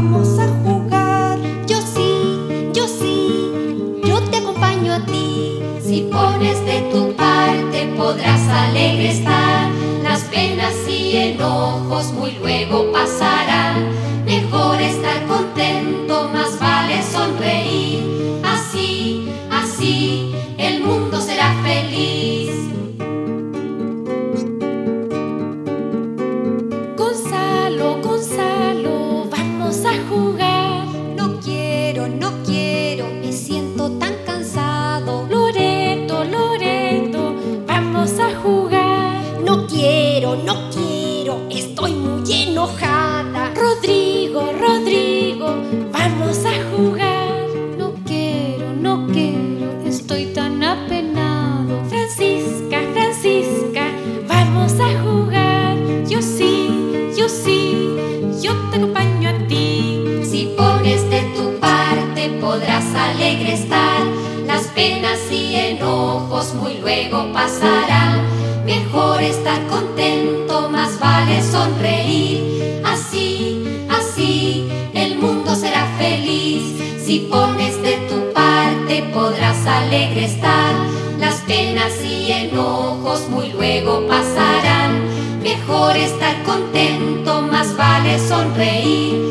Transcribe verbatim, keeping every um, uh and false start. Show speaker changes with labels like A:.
A: vamos a jugar.
B: Yo sí, yo sí, yo te acompaño a ti.
C: Si pones de tu parte podrás alegre estar. Las penas y enojos muy luego pasarán. Mejor estar contento, más vale sonreír. Así, así, el mundo será feliz.
B: Gonzalo, Gonzalo, vamos a jugar.
A: No quiero, no quiero, me siento tan cansado.
B: Loreto, Loreto, vamos a jugar.
A: No quiero, no quiero, estoy muy enojada.
B: Rodrigo, Rodrigo, vamos a jugar.
D: No quiero, no quiero, estoy tan apenado.
B: Francisca, Francisca, vamos a jugar.
D: Yo sí, yo sí, yo te acompaño a ti.
C: Si pones de tu parte podrás alegre estar. Las penas y enojos muy luego pasarán. Mejor estar contento, más vale sonreír. Así, así, el mundo será feliz. Si pones de tu parte podrás alegre estar. Las penas y enojos muy luego pasarán. Mejor estar contento, más vale sonreír.